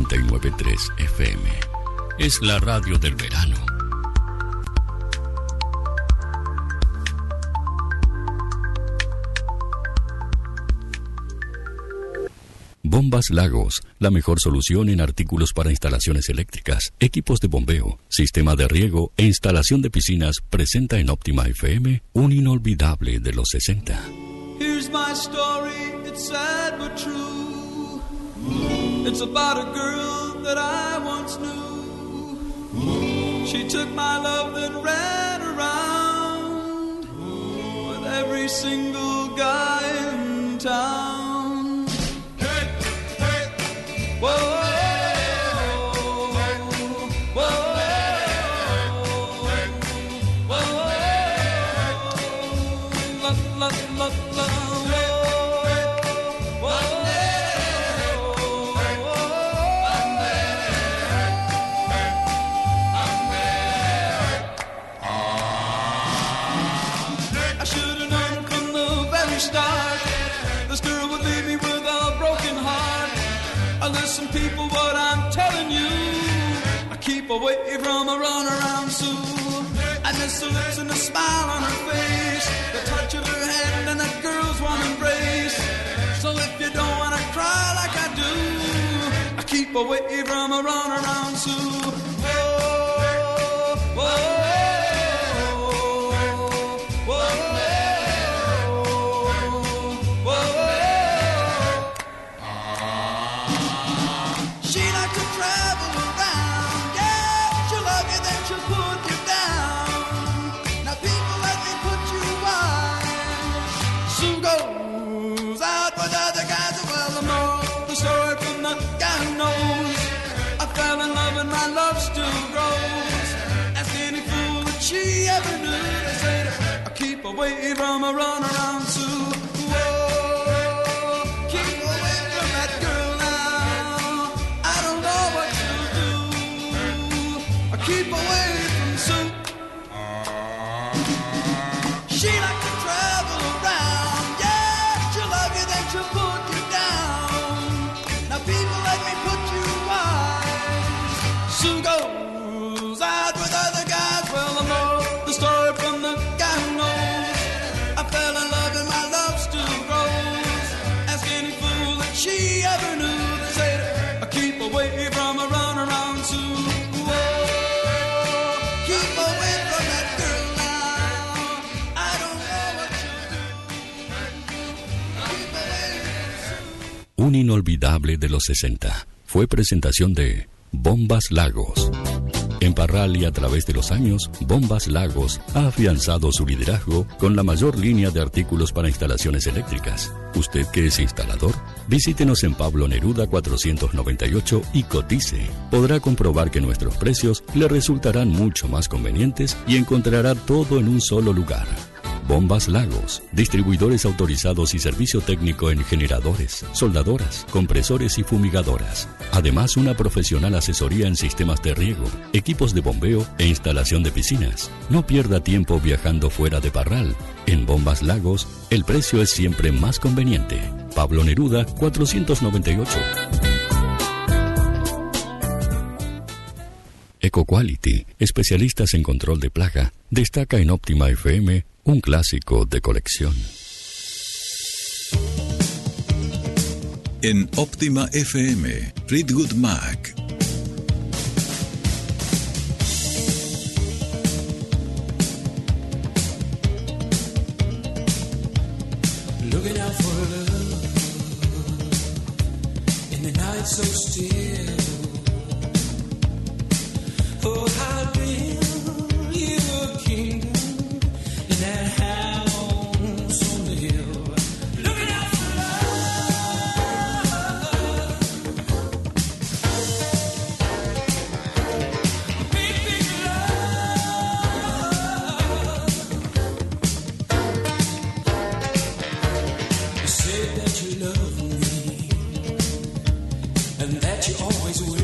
99.3 FM. Es la radio del verano. Bombas Lagos, la mejor solución en artículos para instalaciones eléctricas, equipos de bombeo, sistema de riego e instalación de piscinas, presenta en Óptima FM un inolvidable de los 60. Here's my story, it's sad but true. It's about a girl that I once knew. She took my love then ran around with every single guy in town. Whoa. Listen, people, what I'm telling you, I keep away from a runaround Sue. I miss her lips and the smile on her face, the touch of her hand and that girl's warm embrace. So if you don't wanna cry like I do, I keep away from a runaround Sue. Whoa, whoa. She ever knew, they said, I keep away from a runaround Sue. Whoa, keep away from that girl now. I don't know what you'll do. I keep away from Sue. She likes to travel around. Yeah, she'll love you, then she'll put you down. Now people, let me put you wise. Sue goes out with other guys. Well, I know the story from the guy who knows. I fell in love and my love still grows. Ask any fool that she ever knew. They say I keep away from a runaround Sue. Whoa, keep away from that girl now. I don't know what you do. Keep away from Sue. Un inolvidable de los 60. Fue presentación de Bombas Lagos. En Parral y a través de los años, Bombas Lagos ha afianzado su liderazgo con la mayor línea de artículos para instalaciones eléctricas. ¿Usted que es instalador? Visítenos en Pablo Neruda 498 y cotice. Podrá comprobar que nuestros precios le resultarán mucho más convenientes y encontrará todo en un solo lugar. Bombas Lagos, distribuidores autorizados y servicio técnico en generadores, soldadoras, compresores y fumigadoras. Además, una profesional asesoría en sistemas de riego, equipos de bombeo e instalación de piscinas. No pierda tiempo viajando fuera de Parral. En Bombas Lagos, el precio es siempre más conveniente. Pablo Neruda, 498. EcoQuality, especialistas en control de plaga, destaca en Óptima FM un clásico de colección. En Óptima FM, Fleetwood Mac. Looking out for love in the night so still. Oh, how build you a kingdom in that house on the hill. Looking out for love, big, big love. You said that you love me and that you always will.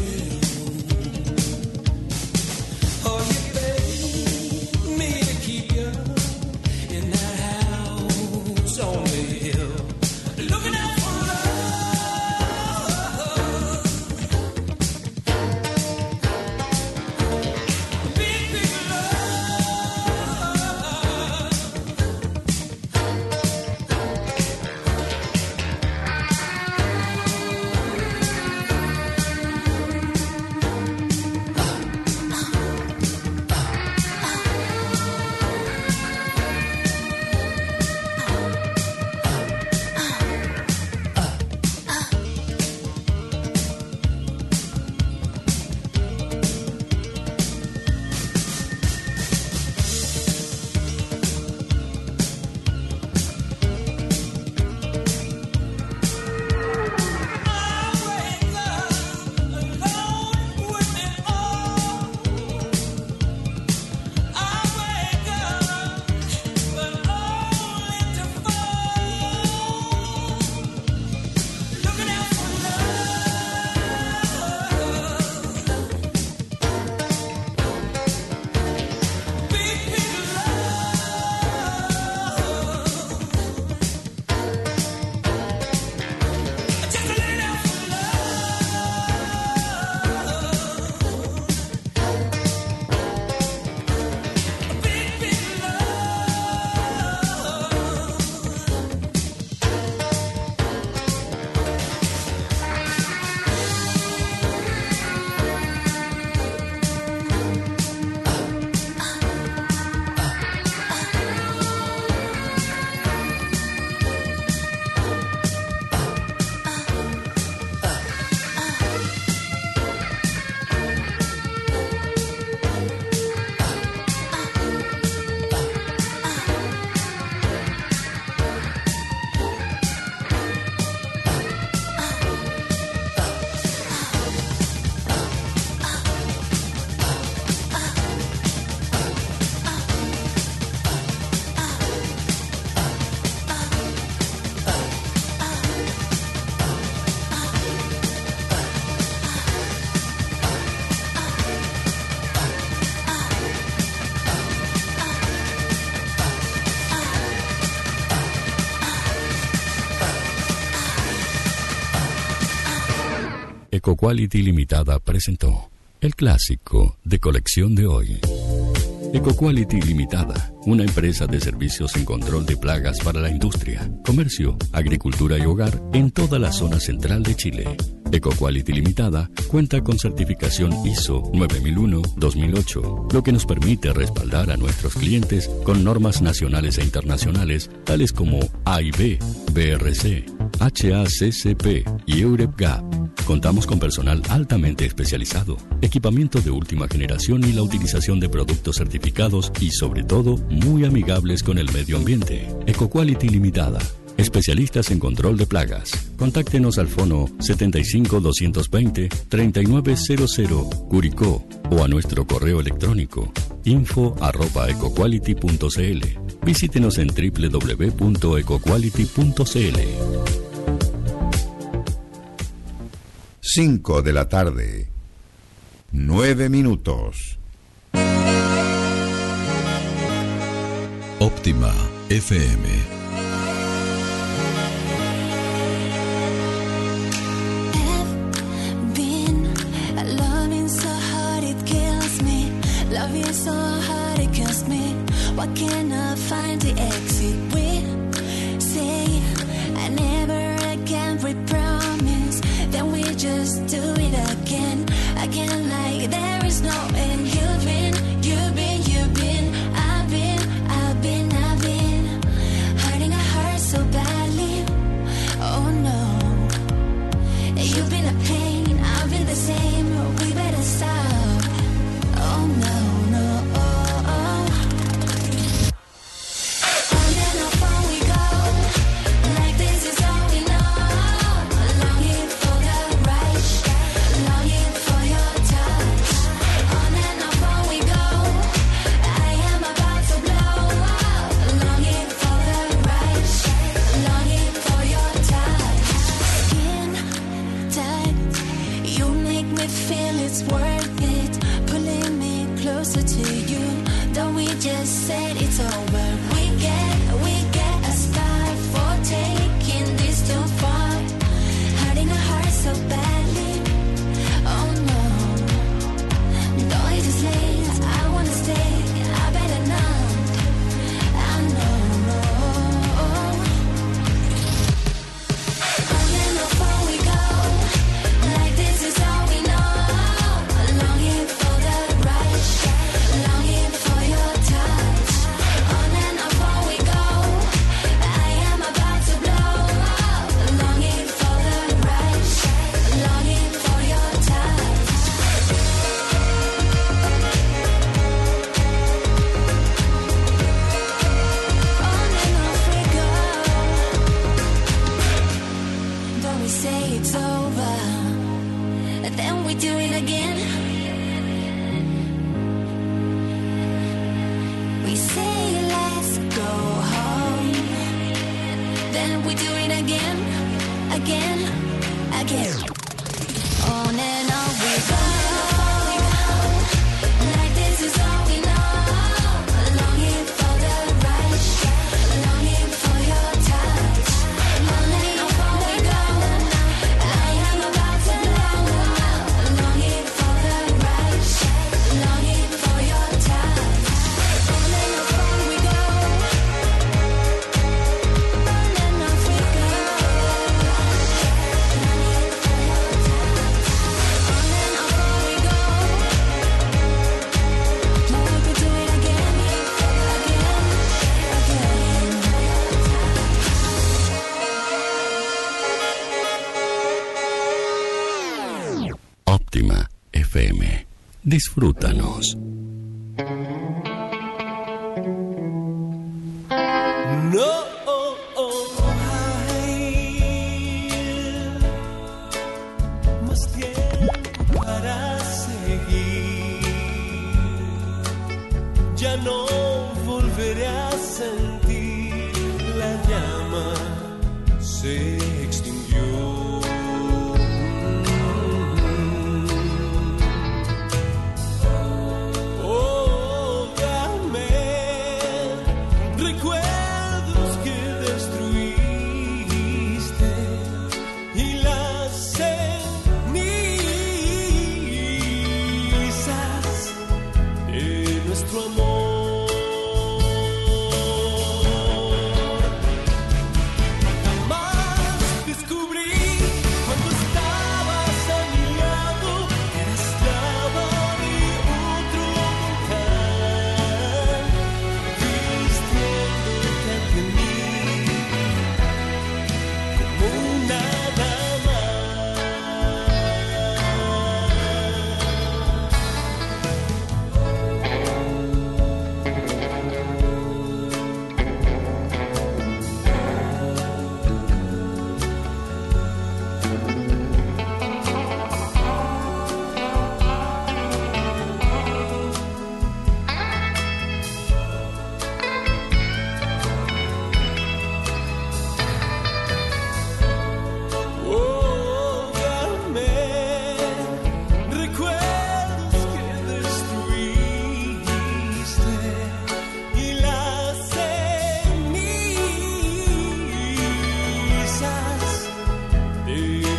EcoQuality Limitada presentó el clásico de colección de hoy. EcoQuality Limitada, una empresa de servicios en control de plagas para la industria, comercio, agricultura y hogar en toda la zona central de Chile. EcoQuality Limitada cuenta con certificación ISO 9001-2008, lo que nos permite respaldar a nuestros clientes con normas nacionales e internacionales tales como AIB, BRC, HACCP y EUREP-GAP. Contamos con personal altamente especializado, equipamiento de última generación y la utilización de productos certificados y, sobre todo, muy amigables con el medio ambiente. EcoQuality Limitada. Especialistas en control de plagas. Contáctenos al fono 75-220-3900 Curicó o a nuestro correo electrónico info@ecoquality.cl. Visítenos en www.ecoquality.cl. 5 de la tarde, 9 minutos. Óptima FM. Loving so hard it kills me. Why can't I find the exit? We say I never again. We promise, then we just do it again. Again, like there is no end. You've been. I've been hurting our heart so badly. Oh no, you've been a pain. I've been the same. We better stop. Oh no. Disfrútanos. No hay más tiempo para seguir. Ya no volveré a sentir la llama. Se extinguió.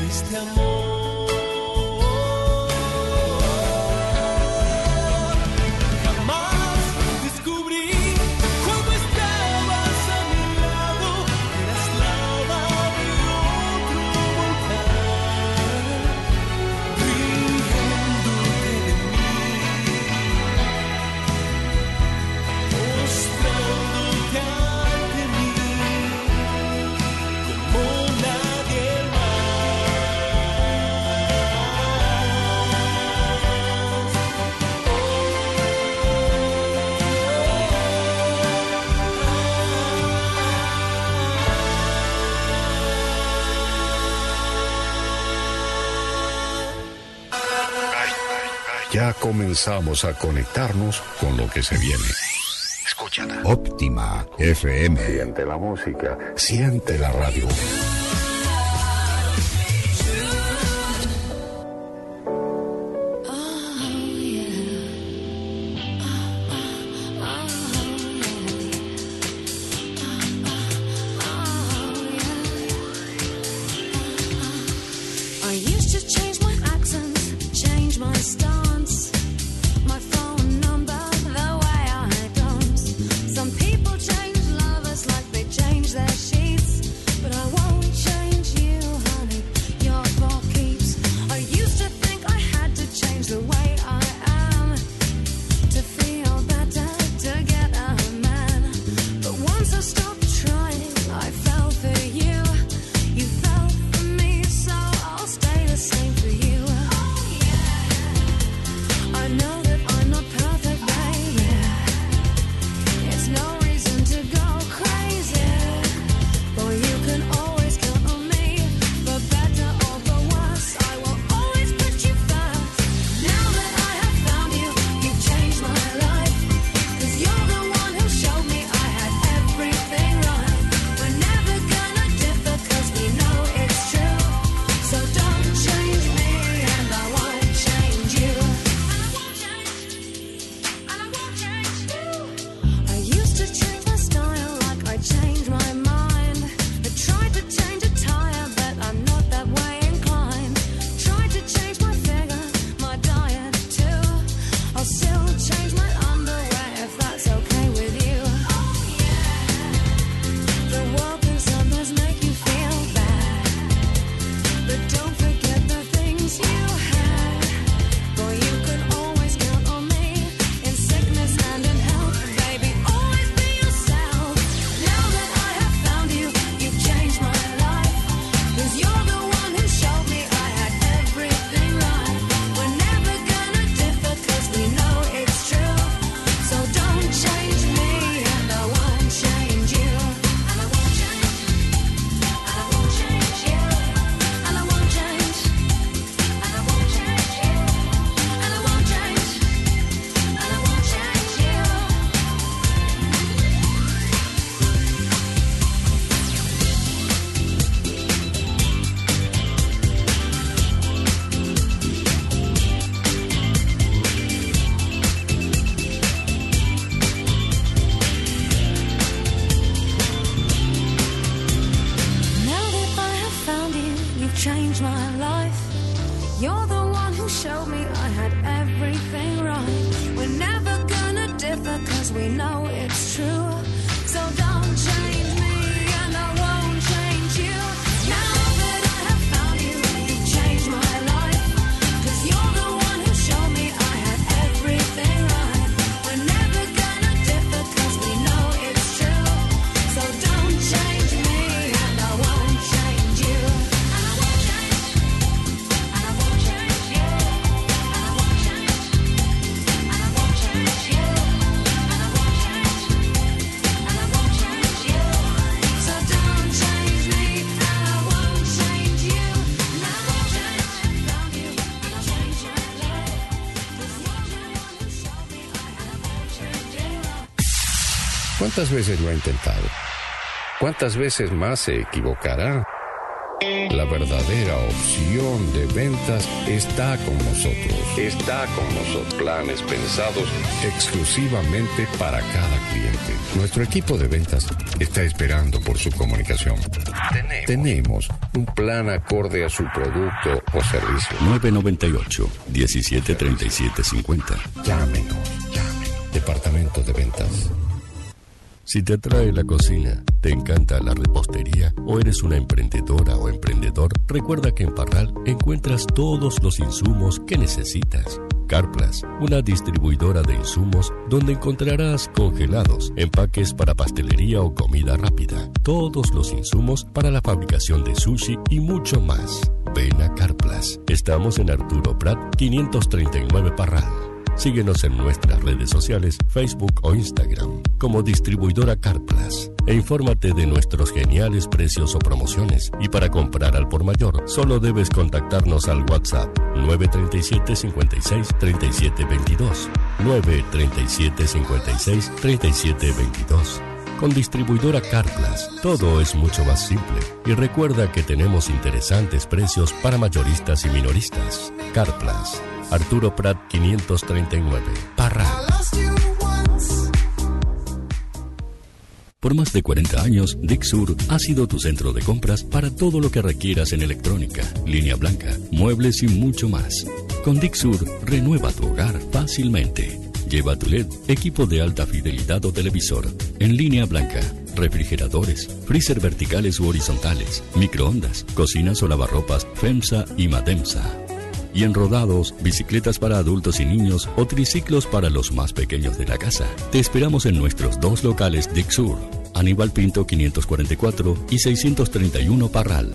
este amor. Jamás descubrí cuando estabas a mi lado que eras lava de otro volcán, riéndote de mí, mostrándote ante mí como nadie Ya comenzamos a conectarnos con lo que se viene. Escúchala. Óptima FM. Siente la música, siente la radio. I used to change my accent, change my stance, my phone number, the way I dance. Some people change lovers like they change their sheets, but I won't change you, honey, your ball keeps. I used to think I had to change the way I am to feel better, to get a man. But once I stopped trying, I fell for you. You fell for me, so I'll stay the same for you. I know that I'm not perfect, baby. It's no reason to go crazy. But you can always count on me. For better or for worse, I will always put you first. Now that I have found you, you've changed my life. 'Cause you're the one who showed me I had everything right. We're never gonna differ 'cause we know it's true. So don't change me and I won't change you. And I won't change you. I used to change my style like I changed my mind. I tried to change a tire, but I'm not that way inclined. Tried to change my figure, my diet too. I'll still change my underwear if that's okay with you. The world can sometimes make you feel bad, but don't forget the things you had. Boy, you can always count on me in sickness and in health. Baby, always be yourself. Now that I have found you, you've changed my life. 'Cause you're the one who showed me I had everything right. We're never gonna differ 'cause we know it's true. So don't change me and I won't change you. And I won't change. And I won't change you. And I won't change. And I won't change you. And I won't change. And I won't change you. Now that I have found you, you've changed my life. You're the one who showed me I had everything right. We're never gonna differ 'cause we know it's true. So don't change me and I won't change you. Now that I have found you, you've changed my life. 'Cause you're the one who showed me I had everything right. We're never gonna differ 'cause we know it's true. So don't change me and I won't change you. And I won't change. And I won't change you. And I won't change. And I won't change you. And I won't change. And I won't change you. So don't change me and I won't change you. Now that I have found you, I'll change my life. 'Cause you're the one who showed me I had everything right. ¿Cuántas veces lo ha intentado? ¿Cuántas veces más se equivocará? la verdadera opción de ventas está con nosotros. Está con nosotros. Planes pensados exclusivamente para cada cliente. Nuestro equipo de ventas está esperando por su comunicación. Tenemos un plan acorde a su producto o servicio. 998-173750. Llámenos. Departamento de Ventas. Si te atrae la cocina, te encanta la repostería o eres una emprendedora o emprendedor, recuerda que en Parral encuentras todos los insumos que necesitas. Carplas, una distribuidora de insumos donde encontrarás congelados, empaques para pastelería o comida rápida, todos los insumos para la fabricación de sushi y mucho más. Ven a Carplas. Estamos en Arturo Prat 539 Parral. Síguenos en nuestras redes sociales, Facebook o Instagram, como distribuidora Carplas. E infórmate de nuestros geniales precios o promociones. Y para comprar al por mayor, solo debes contactarnos al WhatsApp 937-56-3722. 937-56-3722. Con distribuidora Carplas, todo es mucho más simple. Y recuerda que tenemos interesantes precios para mayoristas y minoristas. Carplas. Arturo Prat 539, Parral. Por más de 40 años, Dixur ha sido tu centro de compras para todo lo que requieras en electrónica, línea blanca, muebles y mucho más. Con Dixur, renueva tu hogar fácilmente. Lleva tu LED, equipo de alta fidelidad o televisor, en línea blanca, refrigeradores, freezer verticales u horizontales, microondas, cocinas o lavarropas FEMSA y Mademsa. Y en rodados, bicicletas para adultos y niños o triciclos para los más pequeños de la casa. Te esperamos en nuestros dos locales Dixur, Aníbal Pinto 544 y 631 Parral.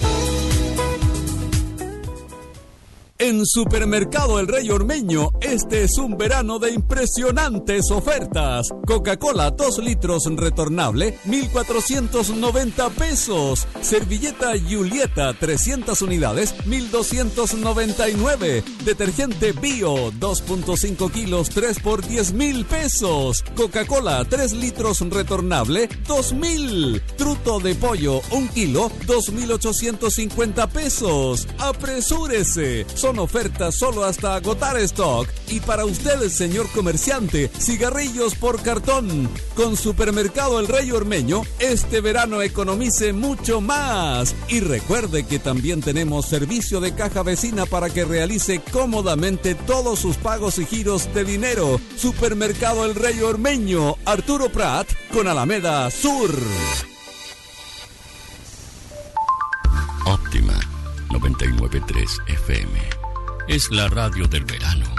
En Supermercado El Rey Ormeño, este es un verano de impresionantes ofertas. Coca-Cola 2 litros retornable, 1,490 pesos. Servilleta Julieta 300 unidades, 1,299. Detergente Bio 2.5 kilos, 3 por 10,000 pesos. Coca-Cola 3 litros retornable, 2,000. Truto de pollo 1 kilo, 2,850 pesos. Apresúrese. Son ofertas solo hasta agotar stock. Y para usted, señor comerciante, cigarrillos por cartón. Con Supermercado El Rey Ormeño, este verano economice mucho más. Y recuerde que también tenemos servicio de caja vecina para que realice cómodamente todos sus pagos y giros de dinero. Supermercado El Rey Ormeño, Arturo Prat, con Alameda Sur. Óptima 99.3 FM. Es la radio del verano.